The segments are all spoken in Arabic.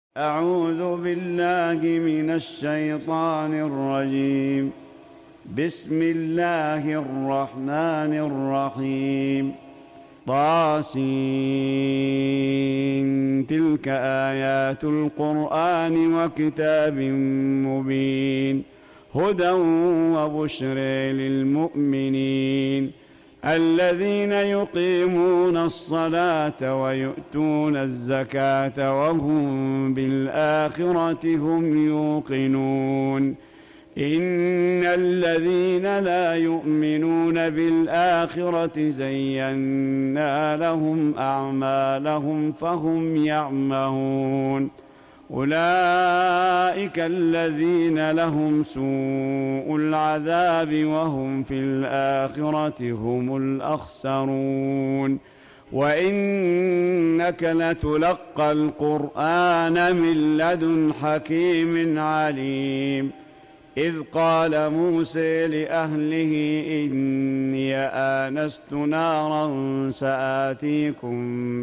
أعوذ بالله من الشيطان الرجيم. بسم الله الرحمن الرحيم. طاسين. تلك آيات القرآن وكتاب مبين، هدى وبشر للمؤمنين الذين يقيمون الصلاة ويؤتون الزكاة وهم بالآخرة هم يوقنون. إن الذين لا يؤمنون بالآخرة زينا لهم أعمالهم فهم يعمهون. أولئك الذين لهم سوء العذاب وهم في الآخرة هم الأخسرون. وإنك لتلقى القرآن من لدن حكيم عليم. إذ قال موسى لأهله إني آنست نارا سآتيكم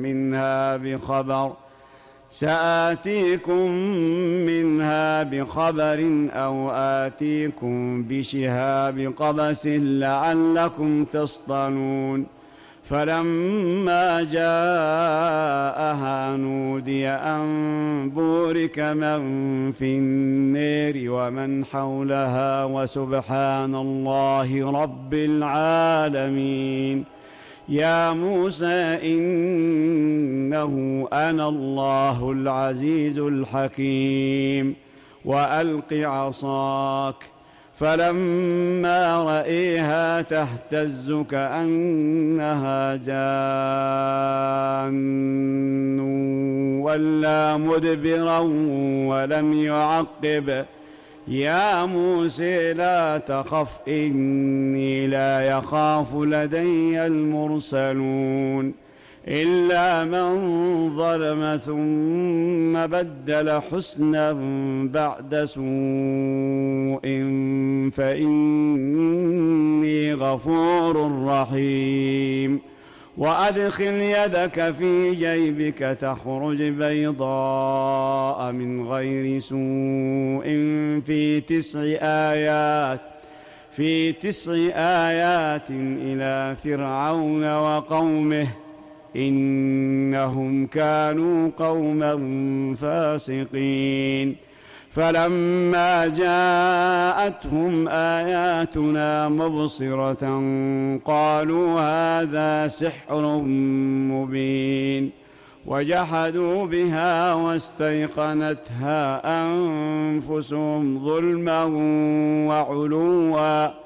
منها بخبر أو آتيكم بشهاب قبس لعلكم تصطلون. فلما جاءها نودي أن بورك من في النار ومن حولها وسبحان الله رب العالمين. يا موسى إنه أنا الله العزيز الحكيم وألق عصاك. فلما رأيها تهتز كأنها جان ولا مدبرا ولم يعقب. يا موسى لا تخف إني لا يخاف لدي المرسلون إلا من ظلم ثم بدل حسنا بعد سوء فإني غفور رحيم. وأدخل يدك في جيبك تخرج بيضاء من غير سوء في تسع آيات إلى فرعون وقومه إنهم كانوا قوما فاسقين. فلما جاءتهم آياتنا مبصرة قالوا هذا سحر مبين، وجحدوا بها واستيقنتها أنفسهم ظلما وعلوا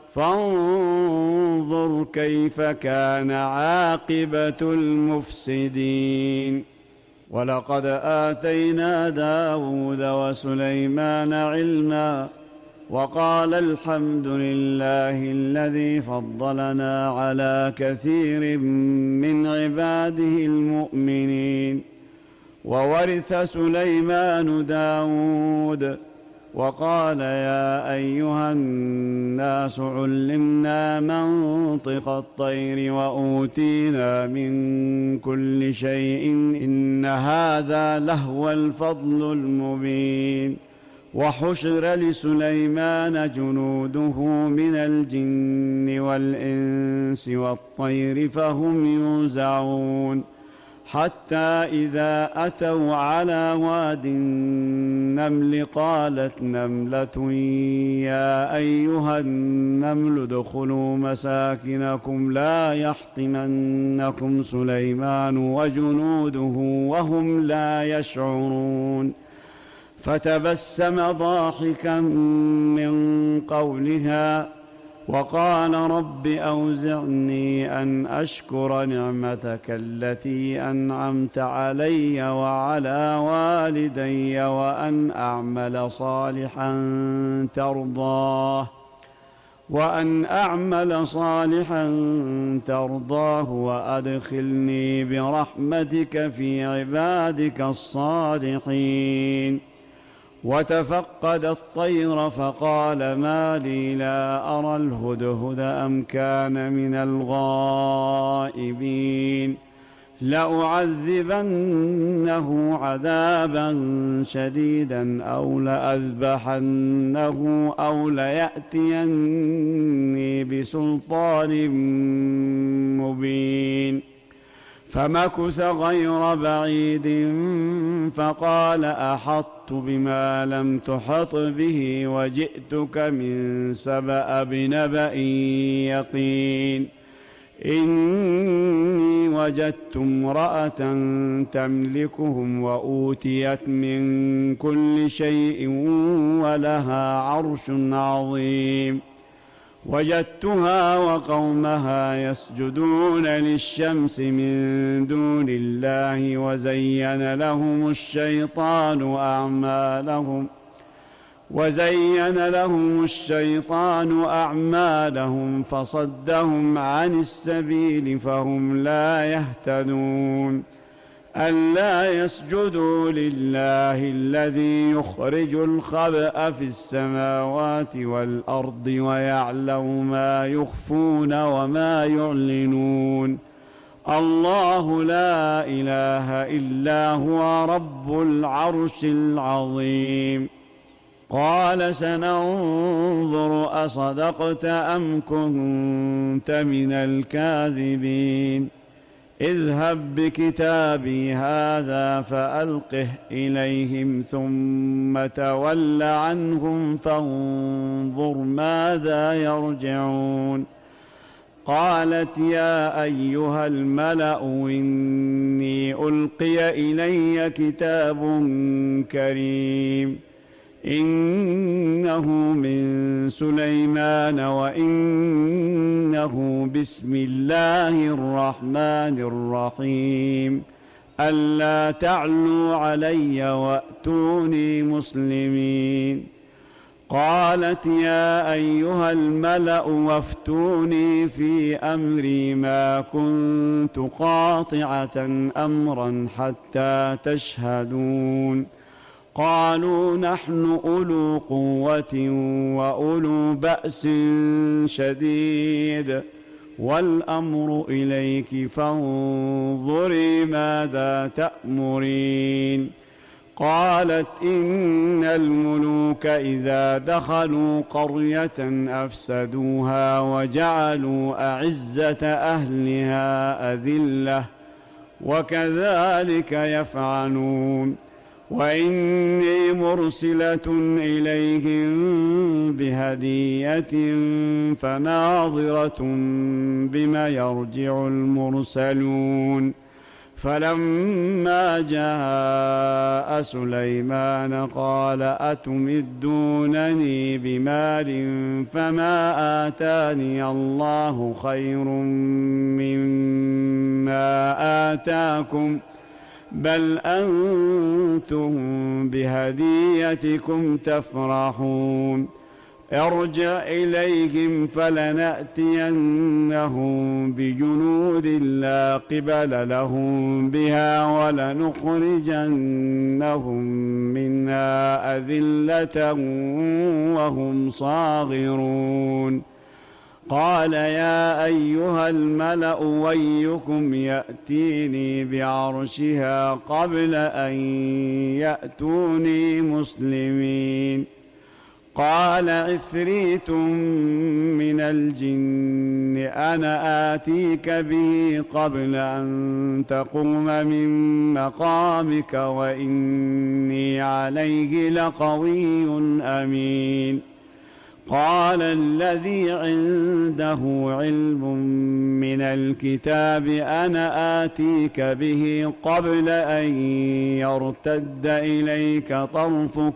فانظر كيف كان عاقبة المفسدين. ولقد آتينا داود وسليمان علما وقال الحمد لله الذي فضلنا على كثير من عباده المؤمنين. وورث سليمان داود وقال يا أيها الناس علمنا منطق الطير وأوتينا من كل شيء إن هذا لهو الفضل المبين. وحشر لسليمان جنوده من الجن والإنس والطير فهم يوزعون حتى إذا أتوا على واد النمل قالت نملة يا أيها النمل ادخلوا مساكنكم لا يحطمنكم سليمان وجنوده وهم لا يشعرون. فتبسم ضاحكا من قولها وقال رب أوزعني أن أشكر نعمتك التي أنعمت علي وعلى والدي وأن أعمل صالحا ترضاه وأدخلني برحمتك في عبادك الصالحين. وتفقد الطير فقال ما لي لا أرى الهدهد أم كان من الغائبين. لأعذبنه عذابا شديدا أو لأذبحنه أو ليأتيني بسلطان مبين. فمكث غير بعيد فقال أحطت بما لم تحط به وجئتك من سبأ بنبأ يقين. إني وجدت امرأة تملكهم وأوتيت من كل شيء ولها عرش عظيم. وجدتها وقومها يسجدون للشمس من دون الله وزين لهم الشيطان أعمالهم فصدهم عن السبيل فهم لا يهتدون. ألا يسجدوا لله الذي يخرج الخبأ في السماوات والأرض ويعلم ما يخفون وما يعلنون. الله لا إله إلا هو رب العرش العظيم. قال سننظر أصدقت أم كنت من الكاذبين. اذهب بكتابي هذا فألقه إليهم ثم تول عنهم فانظر ماذا يرجعون. قالت يا أيها الملأ إني ألقي إلي كتاب كريم إنه من سليمان وإنه بسم الله الرحمن الرحيم ألا تعلوا علي وأتوني مسلمين. قالت يا أيها الملأ وافتوني في أمري ما كنت قاطعة أمرا حتى تشهدون. قالوا نحن أولو قوة وأولو بأس شديد والأمر إليك فانظري ماذا تأمرين. قالت إن الملوك إذا دخلوا قرية أفسدوها وجعلوا أعزة أهلها أذلة وكذلك يفعلون. وإني مرسلة إليهم بهدية فناظرة بما يرجع المرسلون. فلما جاء سليمان قال أتمدونني بمال فما آتاني الله خير مما آتاكم بل أنتم بهديتكم تفرحون. ارجع إليهم فلنأتينهم بجنود لا قبل لهم بها ولنخرجنهم منها أذلة وهم صاغرون. قال يا أيها الملأ ويكم يأتيني بعرشها قبل أن يأتوني مسلمين. قال عفريت من الجن أنا آتيك به قبل أن تقوم من مقامك وإني عليه لقوي أمين. قال الذي عنده علم من الكتاب أنا آتيك به قبل أن يرتد إليك طرفك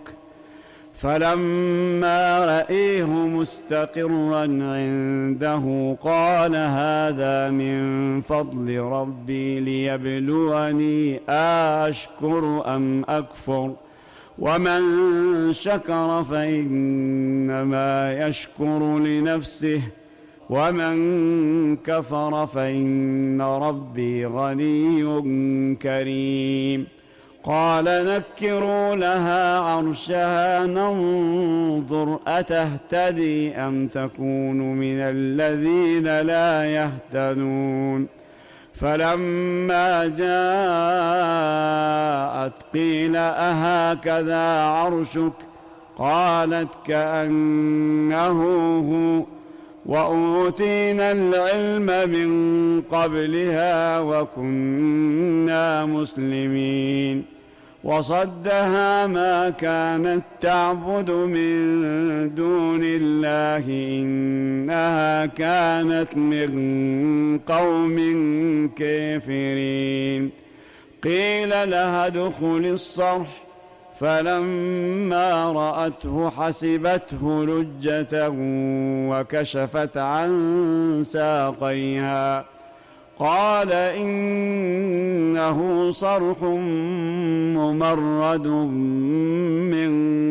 فلما رأيه مستقرا عنده قال هذا من فضل ربي ليبلوني أشكر أم أكفر ومن شكر فإنما يشكر لنفسه ومن كفر فإن ربي غني كريم. قال نكروا لها عرشها ننظر أتهتدي أم تكون من الذين لا يهتدون. فلما جاءت قيل أهكذا عرشك؟ قالت كأنه هو، وأوتينا العلم من قبلها وكنا مسلمين. وصدها ما كانت تعبد من دون الله، إنها كانت من قوم كافرين. قيل لها ادخل الصرح، فلما رأته حسبته لجة وكشفت عن ساقيها، قال إنه صرح ممرد من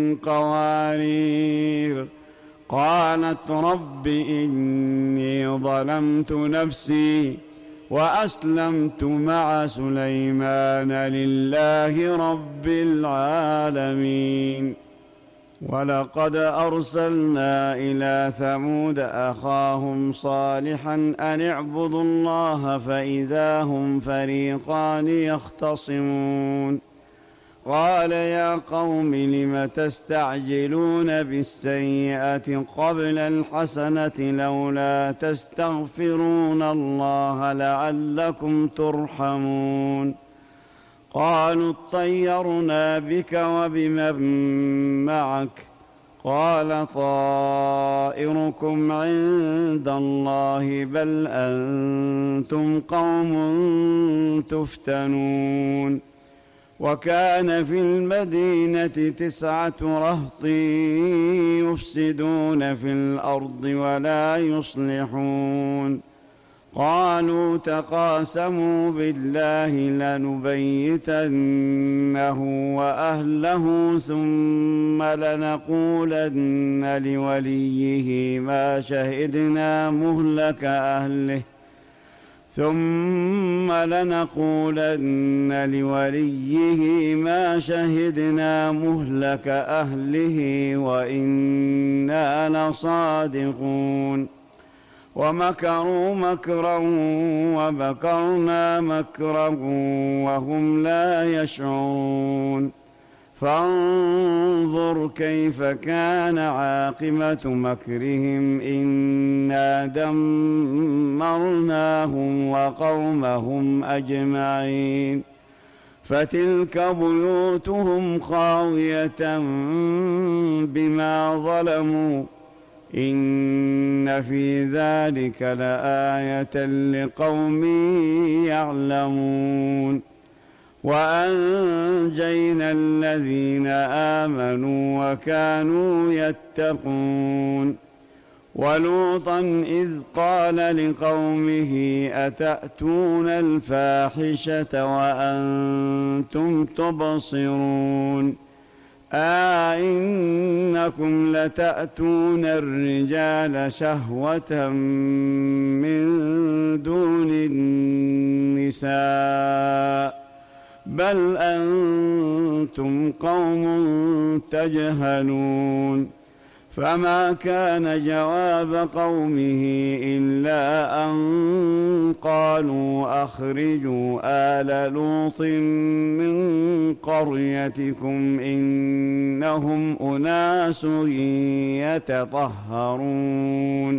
قوارير. قالت رب إني ظلمت نفسي وأسلمت مع سليمان لله رب العالمين. ولقد أرسلنا إلى ثمود أخاهم صالحا أن اعبدوا الله فإذا هم فريقان يختصمون. قال يا قوم لم تستعجلون بالسيئة قبل الحسنة لولا تستغفرون الله لعلكم ترحمون. قالوا اطيرنا بك وبمن معك، قال طائركم عند الله بل أنتم قوم تفتنون. وكان في المدينة 9 رهط يفسدون في الأرض ولا يصلحون. قالوا تقاسموا بالله لنبيتنه وأهله ثم لنقولن لوليه ما شهدنا مهلك أهله وإنا لصادقون. ومكروا مكرا ومكرنا مكرا وهم لا يشعرون. فانظر كيف كان عاقبة مكرهم إنا دمرناهم وقومهم أجمعين. فتلك بيوتهم خاوية بما ظلموا إن في ذلك لآية لقوم يعلمون. وأنجينا الذين آمنوا وكانوا يتقون. ولوطا إذ قال لقومه أتأتون الفاحشة وأنتم تبصرون أئنكم لتأتون الرجال شهوة من دون النساء بل أنتم قوم تجهلون. فما كان جواب قومه إلا أن قالوا أخرجوا آل لوط من قريتكم إنهم أناس يتطهرون.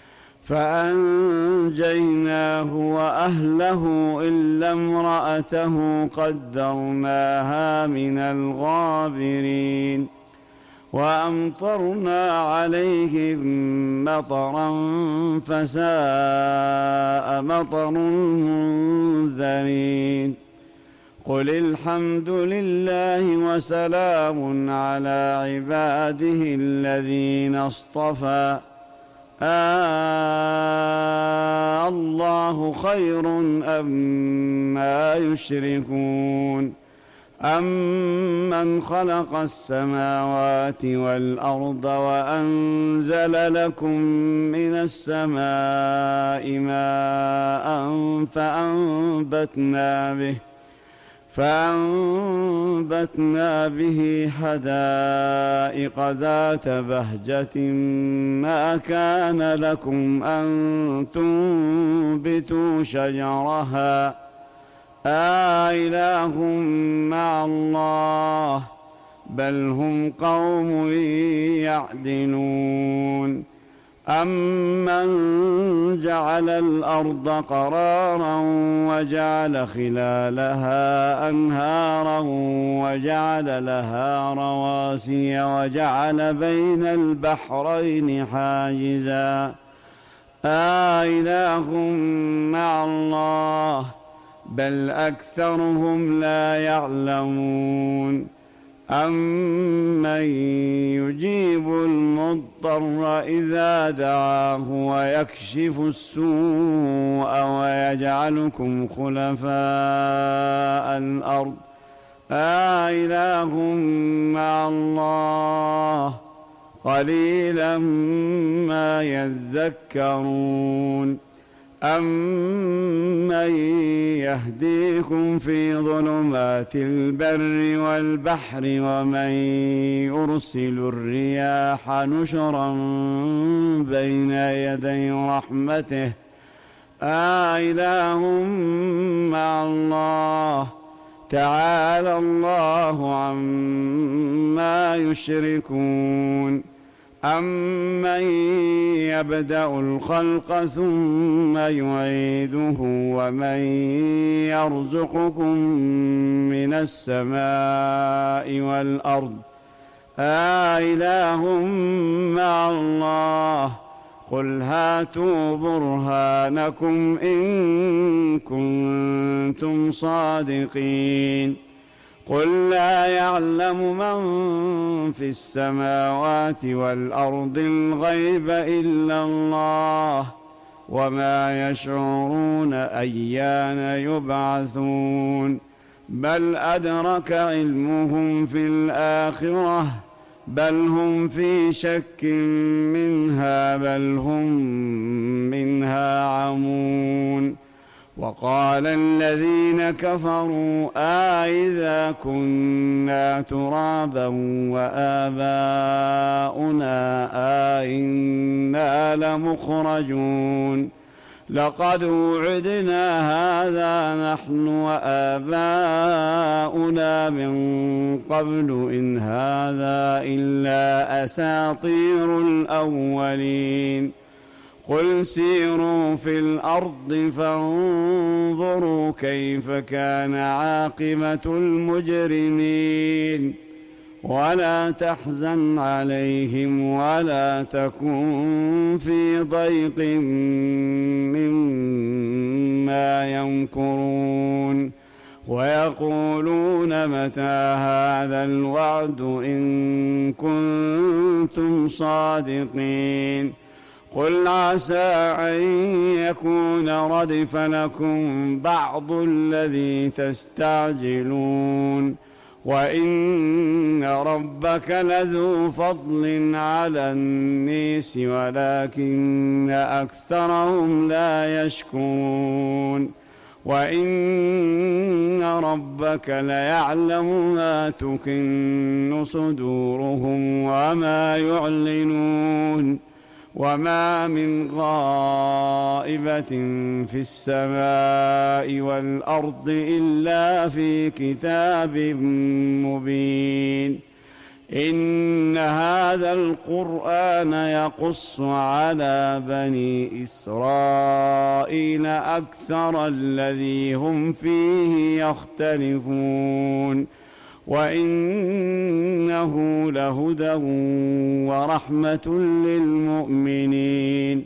فأنجيناه وأهله إلا امرأته قدرناها من الغابرين. وأمطرنا عليهم مطرا فساء مطر المنذرين. قل الحمد لله وسلام على عباده الذين اصطفى الله خير أما يشركون. أمن خلق السماوات والأرض وأنزل لكم من السماء ماء فأنبتنا به حدائق ذات بهجة ما كان لكم أن تنبتوا شجرها أإله مع الله بل هم قوم يعدلون أمن جعل الأرض قرارا وجعل خلالها أنهارا وجعل لها رواسي وجعل بين البحرين حاجزا أإله مع الله بل أكثرهم لا يعلمون أمن يجيب المضطر إذا دعاه ويكشف السوء ويجعلكم خلفاء الأرض أإله مع الله قليلا ما يذكرون أمن يهديكم في ظلمات البر والبحر ومن يرسل الرياح نشرا بين يدي رحمته أإله مع الله تعالى الله عما يشركون أمن يبدأ الخلق ثم يعيده ومن يرزقكم من السماء والأرض أإله مع الله قل هاتوا برهانكم إن كنتم صادقين قل لا يعلم من في السماوات والأرض الغيب إلا الله وما يشعرون أيان يبعثون بل أدرك علمهم في الآخرة بل هم في شك منها بل هم منها عمون وقال الذين كفروا أإذا كنا ترابا وآباؤنا أإنا لمخرجون لقد وعدنا هذا نحن وآباؤنا من قبل إن هذا إلا أساطير الأولين قل سيروا في الأرض فانظروا كيف كان عاقبة المجرمين ولا تحزن عليهم ولا تكن في ضيق مما يمكرون ويقولون متى هذا الوعد إن كنتم صادقين قل عسى أن يكون ردف لكم بعض الذي تستعجلون وإن ربك لذو فضل على الناس ولكن أكثرهم لا يشكرون وإن ربك ليعلم ما تكن صدورهم وما يعلنون وما من غائبة في السماء والأرض إلا في كتاب مبين إن هذا القرآن يقص على بني إسرائيل أكثر الذي هم فيه يختلفون وإنه لهدى ورحمة للمؤمنين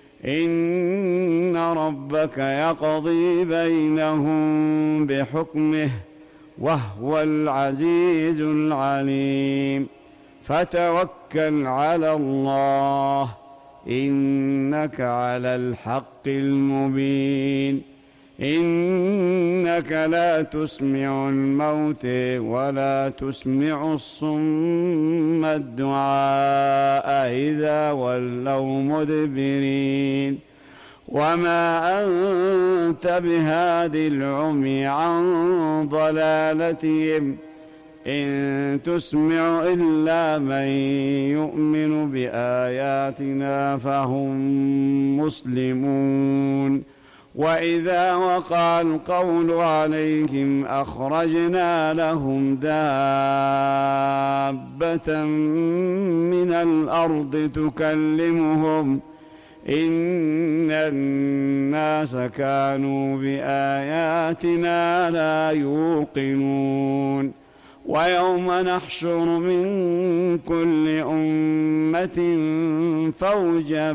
إن ربك يقضي بينهم بحكمه وهو العزيز العليم فتوكل على الله إنك على الحق المبين إنك لا تسمع الموت ولا تسمع الصم الدعاء إذا ولوا مدبرين وما أنت بهاد العمي عن ضلالتهم إن تسمع إلا من يؤمن بآياتنا فهم مسلمون وإذا وقع القول عليهم أخرجنا لهم دابة من الأرض تكلمهم إن الناس كانوا بآياتنا لا يوقنون ويوم نحشر من كل أمة فوجا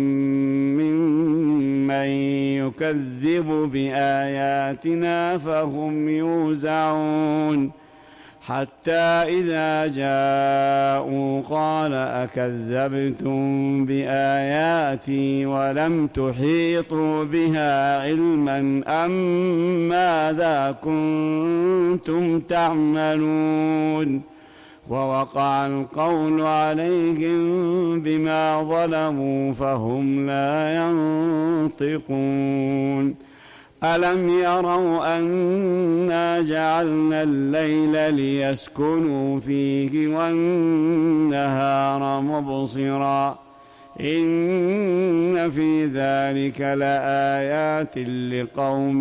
ممن يكذب بآياتنا فهم يوزعون حتى إذا جاءوا قال أكذبتم بآياتي ولم تحيطوا بها علما أم ماذا كنتم تعملون ووقع القول عليهم بما ظلموا فهم لا ينطقون ألم يروا أنا جعلنا الليل ليسكنوا فيه والنهار مبصرا إن في ذلك لآيات لقوم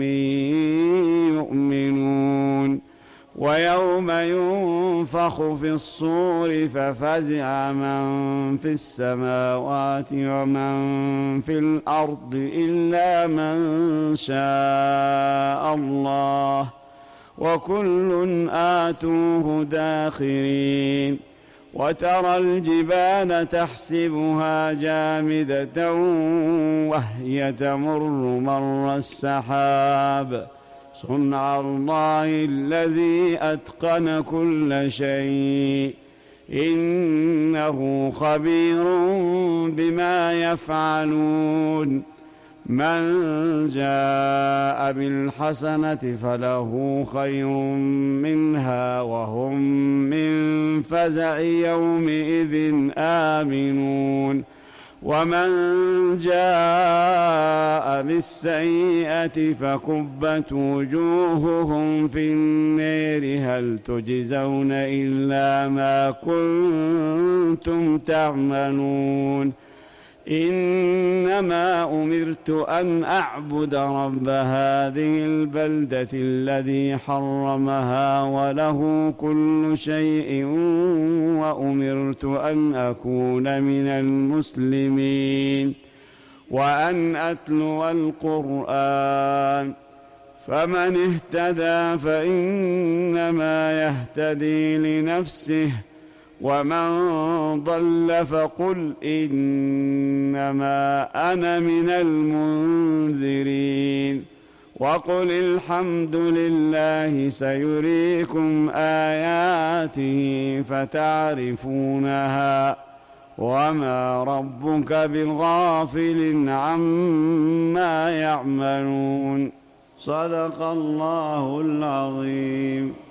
يؤمنون ويوم ينفخ في الصور ففزع من في السماوات ومن في الأرض إلا من شاء الله وكل آتوه داخرين وترى الجبال تحسبها جامدة وهي تمر مر السحاب صنع الله الذي أتقن كل شيء إنه خبير بما يفعلون من جاء بالحسنة فله خير منها وهم من فزع يومئذ آمنون ومن جاء بالسيئة فكبت وجوههم في النار هل تجزون إلا ما كنتم تعملون إنما أمرت أن أعبد رب هذه البلدة الذي حرمها وله كل شيء وأمرت أن أكون من المسلمين وأن أتلو القرآن فمن اهتدى فإنما يهتدي لنفسه ومن ضل فقل إنما أنا من المنذرين وقل الحمد لله سيريكم آياته فتعرفونها وما ربك بغافل عما يعملون صدق الله العظيم.